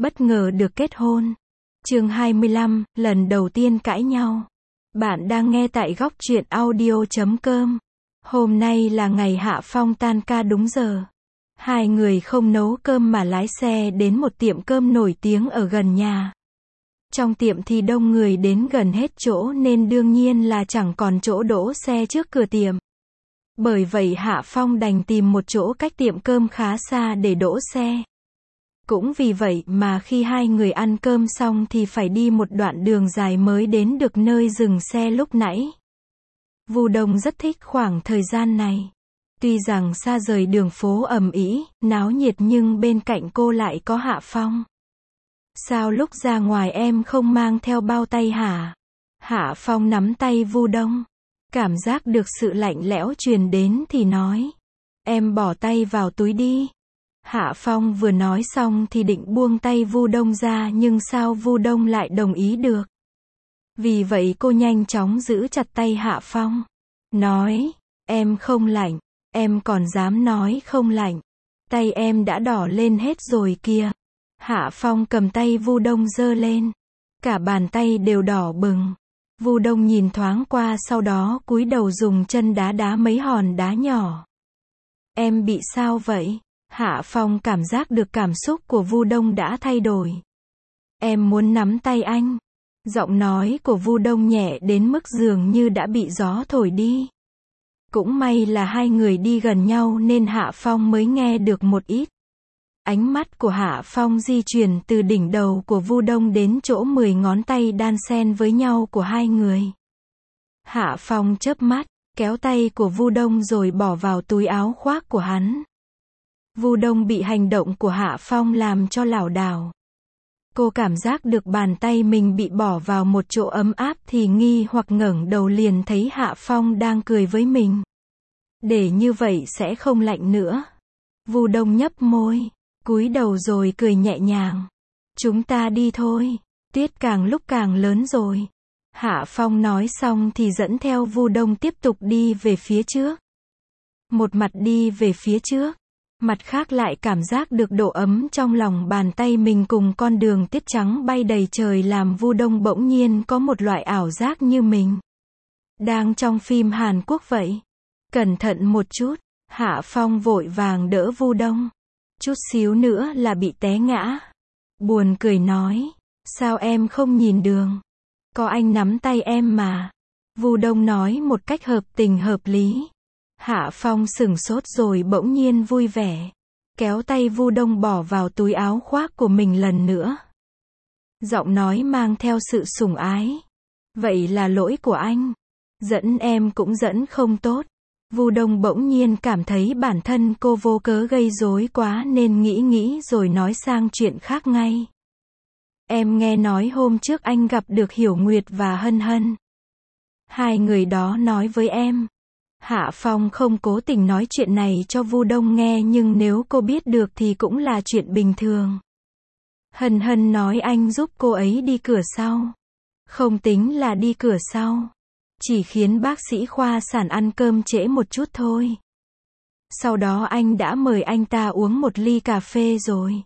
bất ngờ được kết hôn. Chương 25, lần đầu tiên cãi nhau. Bạn đang nghe tại góc truyện audio.com. Hôm nay là ngày Hạ Phong tan ca đúng giờ. Hai người không nấu cơm mà lái xe đến một tiệm cơm nổi tiếng ở gần nhà. Trong tiệm thì đông người đến gần hết chỗ nên đương nhiên là chẳng còn chỗ đỗ xe trước cửa tiệm. Bởi vậy Hạ Phong đành tìm một chỗ cách tiệm cơm khá xa để đỗ xe. Cũng vì vậy mà khi hai người ăn cơm xong thì phải đi một đoạn đường dài mới đến được nơi dừng xe lúc nãy. Vu Đông rất thích khoảng thời gian này. Tuy rằng xa rời đường phố ầm ĩ, náo nhiệt nhưng bên cạnh cô lại có Hạ Phong. Sao lúc ra ngoài em không mang theo bao tay hả? Hạ Phong nắm tay Vu Đông. Cảm giác được sự lạnh lẽo truyền đến thì nói. Em bỏ tay vào túi đi. Hạ Phong vừa nói xong thì định buông tay Vu Đông ra nhưng sao Vu Đông lại đồng ý được. Vì vậy cô nhanh chóng giữ chặt tay Hạ Phong. Nói, em không lạnh, em còn dám nói không lạnh. Tay em đã đỏ lên hết rồi kìa. Hạ Phong cầm tay Vu Đông giơ lên. Cả bàn tay đều đỏ bừng. Vu Đông nhìn thoáng qua sau đó cúi đầu dùng chân đá đá mấy hòn đá nhỏ. Em bị sao vậy? Hạ Phong cảm giác được cảm xúc của Vu Đông đã thay đổi. Em muốn nắm tay anh. Giọng nói của Vu Đông nhẹ đến mức dường như đã bị gió thổi đi. Cũng may là hai người đi gần nhau nên Hạ Phong mới nghe được một ít. Ánh mắt của Hạ Phong di chuyển từ đỉnh đầu của Vu Đông đến chỗ 10 ngón tay đan xen với nhau của hai người. Hạ Phong chớp mắt, kéo tay của Vu Đông rồi bỏ vào túi áo khoác của hắn. Vu Đông bị hành động của Hạ Phong làm cho lảo đảo. Cô cảm giác được bàn tay mình bị bỏ vào một chỗ ấm áp thì nghi hoặc ngẩng đầu liền thấy Hạ Phong đang cười với mình. Để như vậy sẽ không lạnh nữa. Vu Đông nhấp môi, cúi đầu rồi cười nhẹ nhàng. Chúng ta đi thôi, tuyết càng lúc càng lớn rồi. Hạ Phong nói xong thì dẫn theo Vu Đông tiếp tục đi về phía trước. Một mặt đi về phía trước, mặt khác lại cảm giác được độ ấm trong lòng bàn tay mình cùng con đường tuyết trắng bay đầy trời làm Vu Đông bỗng nhiên có một loại ảo giác như mình đang trong phim Hàn Quốc vậy. Cẩn thận một chút, Hạ Phong vội vàng đỡ Vu Đông. Chút xíu nữa là bị té ngã. Buồn cười nói, sao em không nhìn đường? Có anh nắm tay em mà. Vu Đông nói một cách hợp tình hợp lý. Hạ Phong sửng sốt rồi bỗng nhiên vui vẻ. Kéo tay Vu Đông bỏ vào túi áo khoác của mình lần nữa. Giọng nói mang theo sự sủng ái. Vậy là lỗi của anh. Dẫn em cũng dẫn không tốt. Vu Đông bỗng nhiên cảm thấy bản thân cô vô cớ gây rối quá nên nghĩ rồi nói sang chuyện khác ngay. Em nghe nói hôm trước anh gặp được Hiểu Nguyệt và Hân Hân. Hai người đó nói với em. Hạ Phong không cố tình nói chuyện này cho Vu Đông nghe nhưng nếu cô biết được thì cũng là chuyện bình thường. Hân Hân nói anh giúp cô ấy đi cửa sau. Không tính là đi cửa sau. Chỉ khiến bác sĩ khoa sản ăn cơm trễ một chút thôi. Sau đó anh đã mời anh ta uống một ly cà phê rồi.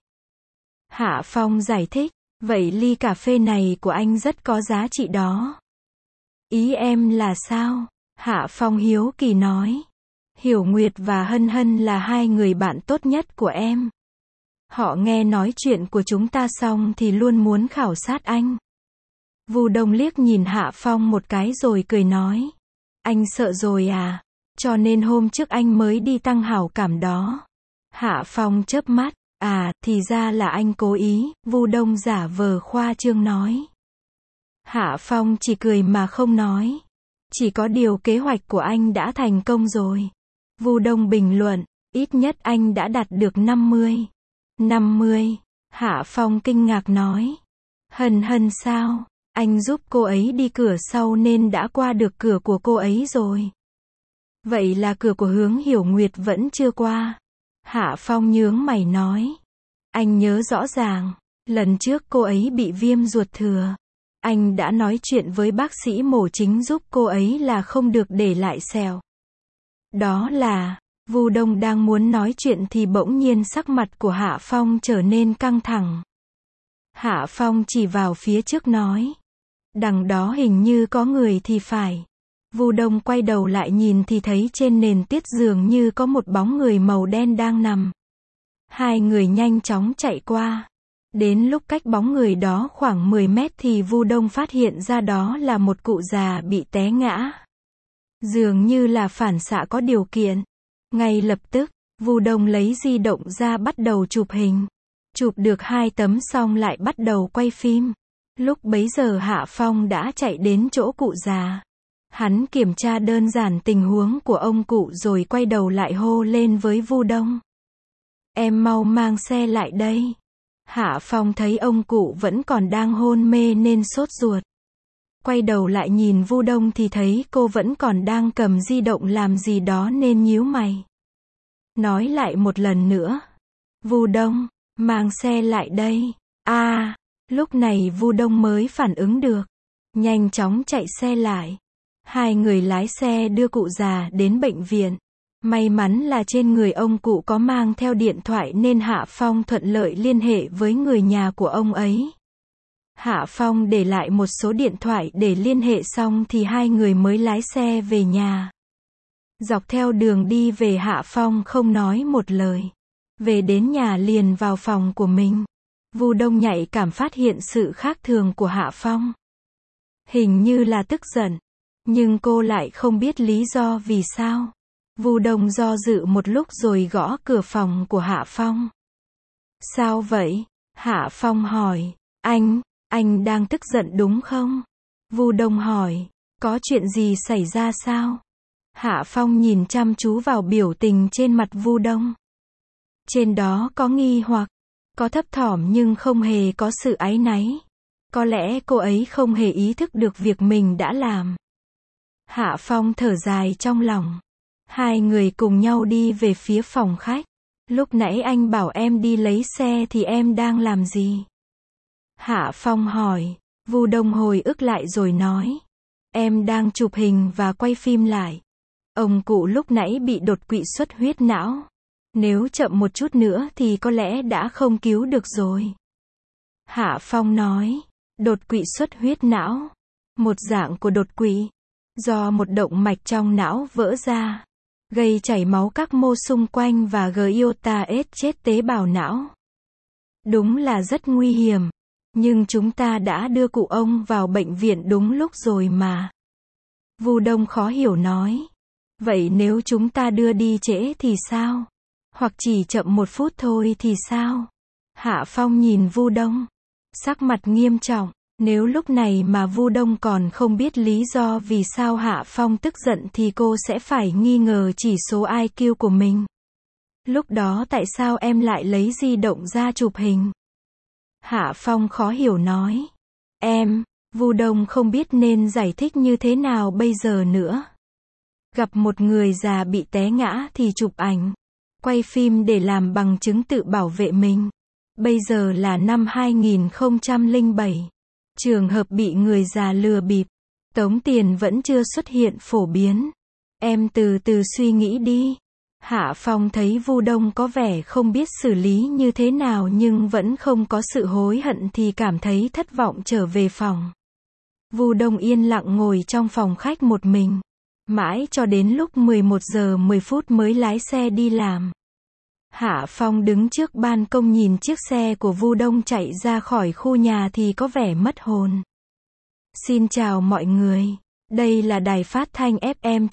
Hạ Phong giải thích, vậy ly cà phê này của anh rất có giá trị đó. Ý em là sao? Hạ Phong hiếu kỳ nói. Hiểu Nguyệt và Hân Hân là hai người bạn tốt nhất của em. Họ nghe nói chuyện của chúng ta xong thì luôn muốn khảo sát anh. Vu Đông liếc nhìn Hạ Phong một cái rồi cười nói. Anh sợ rồi à? Cho nên hôm trước anh mới đi tăng hảo cảm đó. Hạ Phong chớp mắt. À, thì ra là anh cố ý. Vu Đông giả vờ khoa trương nói. Hạ Phong chỉ cười mà không nói. Chỉ có điều kế hoạch của anh đã thành công rồi. Vu Đông bình luận. Ít nhất anh đã đạt được 50. 50. Hạ Phong kinh ngạc nói. Hân Hân sao? Anh giúp cô ấy đi cửa sau nên đã qua được cửa của cô ấy rồi. Vậy là cửa của Hướng Hiểu Nguyệt vẫn chưa qua. Hạ Phong nhướng mày nói. Anh nhớ rõ ràng, lần trước cô ấy bị viêm ruột thừa. Anh đã nói chuyện với bác sĩ mổ chính giúp cô ấy là không được để lại sẹo. Đó là, Vu Đông đang muốn nói chuyện thì bỗng nhiên sắc mặt của Hạ Phong trở nên căng thẳng. Hạ Phong chỉ vào phía trước nói. Đằng đó hình như có người thì phải. Vu Đông quay đầu lại nhìn thì thấy trên nền tuyết dường như có một bóng người màu đen đang nằm. Hai người nhanh chóng chạy qua. Đến lúc cách bóng người đó khoảng 10 mét thì Vu Đông phát hiện ra đó là một cụ già bị té ngã. Dường như là phản xạ có điều kiện. Ngay lập tức, Vu Đông lấy di động ra bắt đầu chụp hình. Chụp được 2 tấm xong lại bắt đầu quay phim. Lúc bấy giờ Hạ Phong đã chạy đến chỗ cụ già. Hắn kiểm tra đơn giản tình huống của ông cụ rồi quay đầu lại hô lên với Vu Đông. Em mau mang xe lại đây. Hạ Phong thấy ông cụ vẫn còn đang hôn mê nên sốt ruột. Quay đầu lại nhìn Vu Đông thì thấy cô vẫn còn đang cầm di động làm gì đó nên nhíu mày. Nói lại một lần nữa. Vu Đông, mang xe lại đây. Lúc này Vu Đông mới phản ứng được. Nhanh chóng chạy xe lại. Hai người lái xe đưa cụ già đến bệnh viện. May mắn là trên người ông cụ có mang theo điện thoại nên Hạ Phong thuận lợi liên hệ với người nhà của ông ấy. Hạ Phong để lại một số điện thoại để liên hệ xong thì hai người mới lái xe về nhà. Dọc theo đường đi về Hạ Phong không nói một lời. Về đến nhà liền vào phòng của mình. Vu Đông nhạy cảm phát hiện sự khác thường của Hạ Phong. Hình như là tức giận. Nhưng cô lại không biết lý do vì sao. Vu Đông do dự một lúc rồi gõ cửa phòng của Hạ Phong. Sao vậy? Hạ Phong hỏi. Anh đang tức giận đúng không? Vu Đông hỏi. Có chuyện gì xảy ra sao? Hạ Phong nhìn chăm chú vào biểu tình trên mặt Vu Đông. Trên đó có nghi hoặc, có thấp thỏm nhưng không hề có sự áy náy. Có lẽ cô ấy không hề ý thức được việc mình đã làm. Hạ Phong thở dài trong lòng. Hai người cùng nhau đi về phía phòng khách. Lúc nãy anh bảo em đi lấy xe thì em đang làm gì? Hạ Phong hỏi. Vu Đông hồi ức lại rồi nói. Em đang chụp hình và quay phim lại. Ông cụ lúc nãy bị đột quỵ xuất huyết não. Nếu chậm một chút nữa thì có lẽ đã không cứu được rồi. Hạ Phong nói. Đột quỵ xuất huyết não. Một dạng của đột quỵ. Do một động mạch trong não vỡ ra. Gây chảy máu các mô xung quanh và gây iota chết tế bào não. Đúng là rất nguy hiểm. Nhưng chúng ta đã đưa cụ ông vào bệnh viện đúng lúc rồi mà. Vu Đông khó hiểu nói. Vậy nếu chúng ta đưa đi trễ thì sao? Hoặc chỉ chậm 1 phút thôi thì sao? Hạ Phong nhìn Vu Đông. Sắc mặt nghiêm trọng. Nếu lúc này mà Vu Đông còn không biết lý do vì sao Hạ Phong tức giận thì cô sẽ phải nghi ngờ chỉ số IQ của mình. Lúc đó tại sao em lại lấy di động ra chụp hình? Hạ Phong khó hiểu nói. Vu Đông không biết nên giải thích như thế nào bây giờ nữa. Gặp một người già bị té ngã thì chụp ảnh, quay phim để làm bằng chứng tự bảo vệ mình. Bây giờ là năm 2007. Trường hợp bị người già lừa bịp, tống tiền vẫn chưa xuất hiện phổ biến. Em từ từ suy nghĩ đi. Hạ Phong thấy Vu Đông có vẻ không biết xử lý như thế nào nhưng vẫn không có sự hối hận thì cảm thấy thất vọng trở về phòng. Vu Đông yên lặng ngồi trong phòng khách một mình. Mãi cho đến lúc 11 giờ 10 phút mới lái xe đi làm. Hạ Phong đứng trước ban công nhìn chiếc xe của Vu Đông chạy ra khỏi khu nhà thì có vẻ mất hồn. Xin chào mọi người. Đây là đài phát thanh FM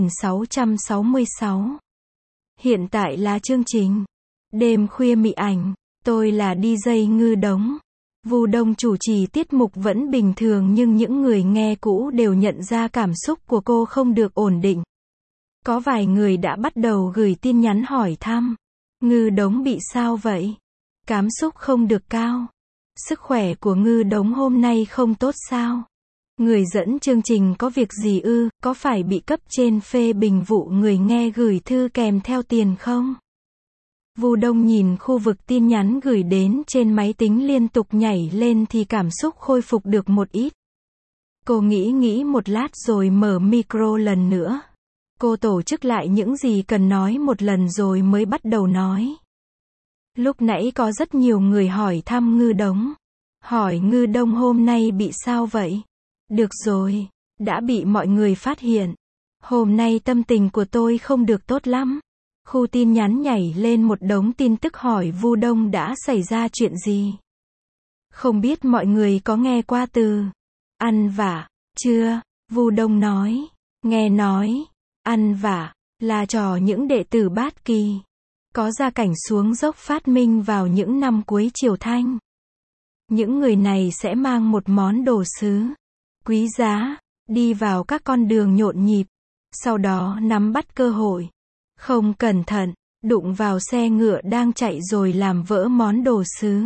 9666. Hiện tại là chương trình Đêm khuya mị ảnh. Tôi là DJ Ngư Đống. Vu Đông chủ trì tiết mục vẫn bình thường nhưng những người nghe cũ đều nhận ra cảm xúc của cô không được ổn định. Có vài người đã bắt đầu gửi tin nhắn hỏi thăm. Ngư Đống bị sao vậy? Cảm xúc không được cao. Sức khỏe của Ngư Đống hôm nay không tốt sao? Người dẫn chương trình có việc gì ư? Có phải bị cấp trên phê bình vụ người nghe gửi thư kèm theo tiền không? Vu Đông nhìn khu vực tin nhắn gửi đến trên máy tính liên tục nhảy lên thì cảm xúc khôi phục được một ít. Cô nghĩ một lát rồi mở micro lần nữa. Cô tổ chức lại những gì cần nói một lần rồi mới bắt đầu nói. Lúc nãy có rất nhiều người hỏi thăm Ngư Đống. hỏi Ngư Đông hôm nay bị sao vậy? Được rồi, đã bị mọi người phát hiện. Hôm nay tâm tình của tôi không được tốt lắm. Khu tin nhắn nhảy lên một đống tin tức hỏi Vu Đông đã xảy ra chuyện gì. Không biết mọi người có nghe qua từ ăn vạ chưa? Vu Đông nói, nghe nói, ăn vạ là trò những đệ tử Bát Kỳ có gia cảnh xuống dốc phát minh vào những năm cuối Triều Thanh. Những người này sẽ mang một món đồ sứ quý giá, đi vào các con đường nhộn nhịp, sau đó nắm bắt cơ hội, không cẩn thận, đụng vào xe ngựa đang chạy rồi làm vỡ món đồ sứ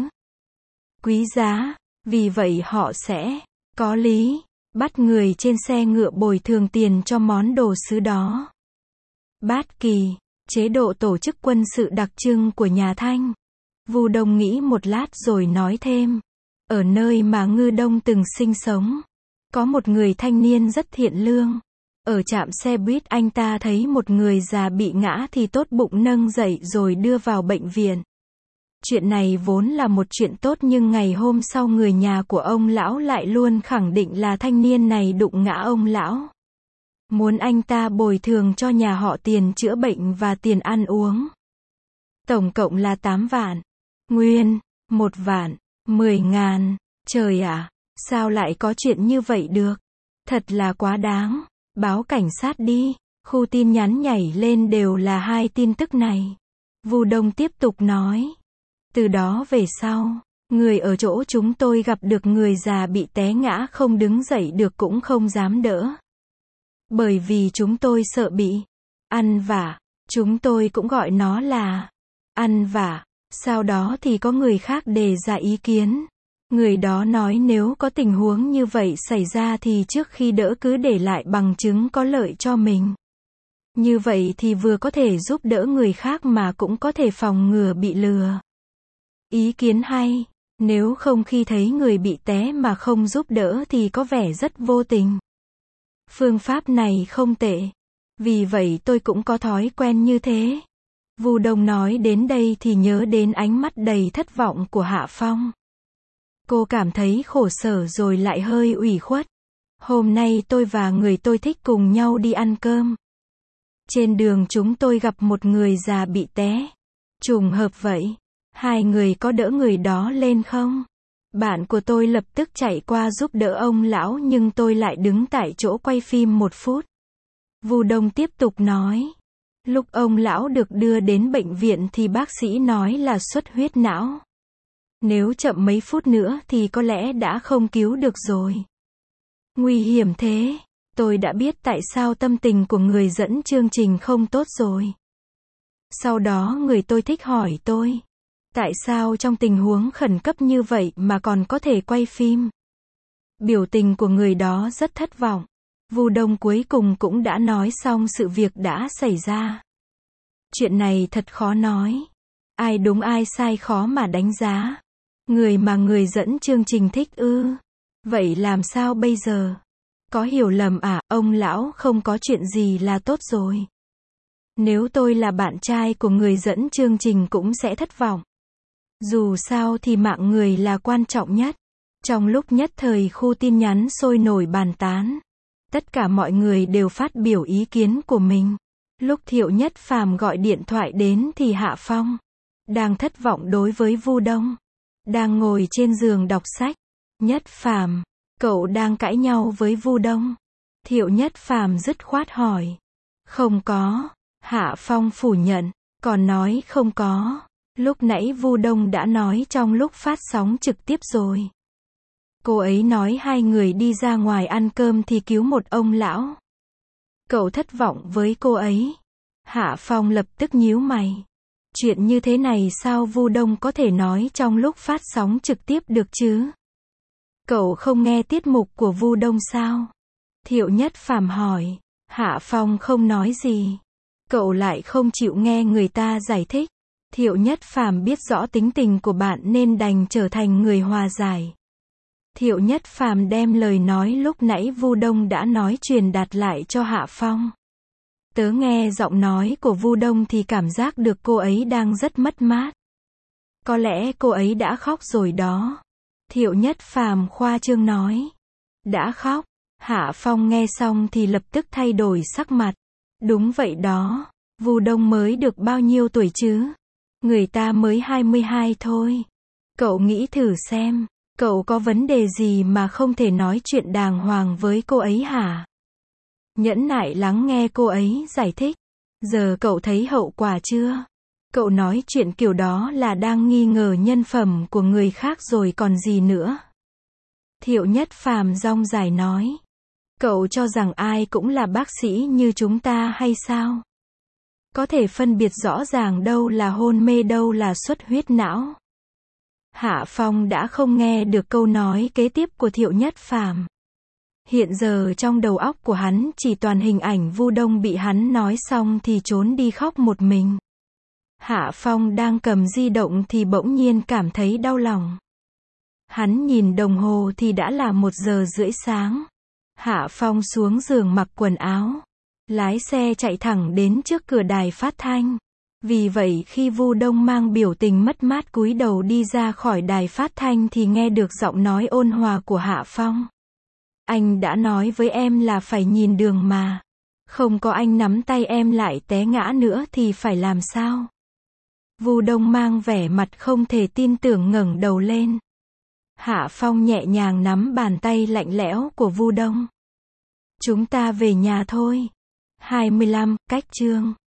quý giá, vì vậy họ sẽ có lý bắt người trên xe ngựa bồi thường tiền cho món đồ sứ đó. Bát Kỳ, chế độ tổ chức quân sự đặc trưng của nhà Thanh. Vu Đông nghĩ một lát rồi nói thêm, ở nơi mà Ngư Đông từng sinh sống, có một người thanh niên rất thiện lương. Ở trạm xe buýt anh ta thấy một người già bị ngã thì tốt bụng nâng dậy rồi đưa vào bệnh viện. Chuyện này vốn là một chuyện tốt nhưng ngày hôm sau người nhà của ông lão lại luôn khẳng định là thanh niên này đụng ngã ông lão. Muốn anh ta bồi thường cho nhà họ tiền chữa bệnh và tiền ăn uống. Tổng cộng là 8 vạn. Nguyên, 1 vạn, 10.000. Trời ạ, sao lại có chuyện như vậy được? Thật là quá đáng. Báo cảnh sát đi. Khu tin nhắn nhảy lên đều là hai tin tức này. Vu Đông tiếp tục nói. Từ đó về sau, người ở chỗ chúng tôi gặp được người già bị té ngã không đứng dậy được cũng không dám đỡ. Bởi vì chúng tôi sợ bị ăn vạ, chúng tôi cũng gọi nó là ăn vạ. Sau đó thì có người khác đề ra ý kiến. Người đó nói nếu có tình huống như vậy xảy ra thì trước khi đỡ cứ để lại bằng chứng có lợi cho mình. Như vậy thì vừa có thể giúp đỡ người khác mà cũng có thể phòng ngừa bị lừa. Ý kiến hay, nếu không khi thấy người bị té mà không giúp đỡ thì có vẻ rất vô tình. Phương pháp này không tệ. Vì vậy tôi cũng có thói quen như thế. Vu Đông nói đến đây thì nhớ đến ánh mắt đầy thất vọng của Hạ Phong. Cô cảm thấy khổ sở rồi lại hơi ủy khuất. Hôm nay tôi và người tôi thích cùng nhau đi ăn cơm. Trên đường chúng tôi gặp một người già bị té. Trùng hợp vậy. Hai người có đỡ người đó lên không? Bạn của tôi lập tức chạy qua giúp đỡ ông lão nhưng tôi lại đứng tại chỗ quay phim 1 phút. Vu Đông tiếp tục nói. Lúc ông lão được đưa đến bệnh viện thì bác sĩ nói là xuất huyết não. Nếu chậm mấy phút nữa thì có lẽ đã không cứu được rồi. Nguy hiểm thế. Tôi đã biết tại sao tâm tình của người dẫn chương trình không tốt rồi. Sau đó người tôi thích hỏi tôi. Tại sao trong tình huống khẩn cấp như vậy mà còn có thể quay phim? Biểu tình của người đó rất thất vọng. Vu Đông cuối cùng cũng đã nói xong sự việc đã xảy ra. Chuyện này thật khó nói. Ai đúng ai sai khó mà đánh giá. Người mà người dẫn chương trình thích ư? Vậy làm sao bây giờ? Có hiểu lầm à? Ông lão không có chuyện gì là tốt rồi. Nếu tôi là bạn trai của người dẫn chương trình cũng sẽ thất vọng. Dù sao thì mạng người là quan trọng nhất. Trong lúc nhất thời khu tin nhắn sôi nổi bàn tán. Tất cả mọi người đều phát biểu ý kiến của mình. Lúc Thiệu Nhất Phàm gọi điện thoại đến thì Hạ Phong đang thất vọng đối với Vu Đông. Đang ngồi trên giường đọc sách. Nhất Phàm, cậu đang cãi nhau với Vu Đông. Thiệu Nhất Phàm dứt khoát hỏi. Không có. Hạ Phong phủ nhận. Còn nói không có. Lúc nãy Vu Đông đã nói trong lúc phát sóng trực tiếp rồi. Cô ấy nói hai người đi ra ngoài ăn cơm thì cứu một ông lão. Cậu thất vọng với cô ấy. Hạ Phong lập tức nhíu mày. Chuyện như thế này sao Vu Đông có thể nói trong lúc phát sóng trực tiếp được chứ? Cậu không nghe tiết mục của Vu Đông sao? Thiệu Nhất Phàm hỏi. Hạ Phong không nói gì. Cậu lại không chịu nghe người ta giải thích. Thiệu Nhất Phàm biết rõ tính tình của bạn nên đành trở thành người hòa giải. Thiệu Nhất Phàm đem lời nói lúc nãy Vu Đông đã nói truyền đạt lại cho Hạ Phong. Tớ nghe giọng nói của Vu Đông thì cảm giác được cô ấy đang rất mất mát. Có lẽ cô ấy đã khóc rồi đó. Thiệu Nhất Phàm khoa trương nói. Đã khóc. Hạ Phong nghe xong thì lập tức thay đổi sắc mặt. Đúng vậy đó. Vu Đông mới được bao nhiêu tuổi chứ? Người ta mới 22 thôi. Cậu nghĩ thử xem, cậu có vấn đề gì mà không thể nói chuyện đàng hoàng với cô ấy hả? Nhẫn nại lắng nghe cô ấy giải thích. Giờ cậu thấy hậu quả chưa? Cậu nói chuyện kiểu đó là đang nghi ngờ nhân phẩm của người khác rồi còn gì nữa. Thiệu Nhất Phàm dong dài nói. Cậu cho rằng ai cũng là bác sĩ như chúng ta hay sao? Có thể phân biệt rõ ràng đâu là hôn mê đâu là xuất huyết não. Hạ Phong đã không nghe được câu nói kế tiếp của Thiệu Nhất Phàm. Hiện giờ trong đầu óc của hắn chỉ toàn hình ảnh Vu Đông bị hắn nói xong thì trốn đi khóc một mình. Hạ Phong đang cầm di động thì bỗng nhiên cảm thấy đau lòng. Hắn nhìn đồng hồ thì đã là 1:30 sáng. Hạ Phong xuống giường mặc quần áo. Lái xe chạy thẳng đến trước cửa đài phát thanh. Vì vậy khi Vu Đông mang biểu tình mất mát cúi đầu đi ra khỏi đài phát thanh thì nghe được giọng nói ôn hòa của Hạ Phong. Anh đã nói với em là phải nhìn đường mà. Không có anh nắm tay em lại té ngã nữa thì phải làm sao? Vu Đông mang vẻ mặt không thể tin tưởng ngẩng đầu lên. Hạ Phong nhẹ nhàng nắm bàn tay lạnh lẽo của Vu Đông. Chúng ta về nhà thôi. 25, cách chương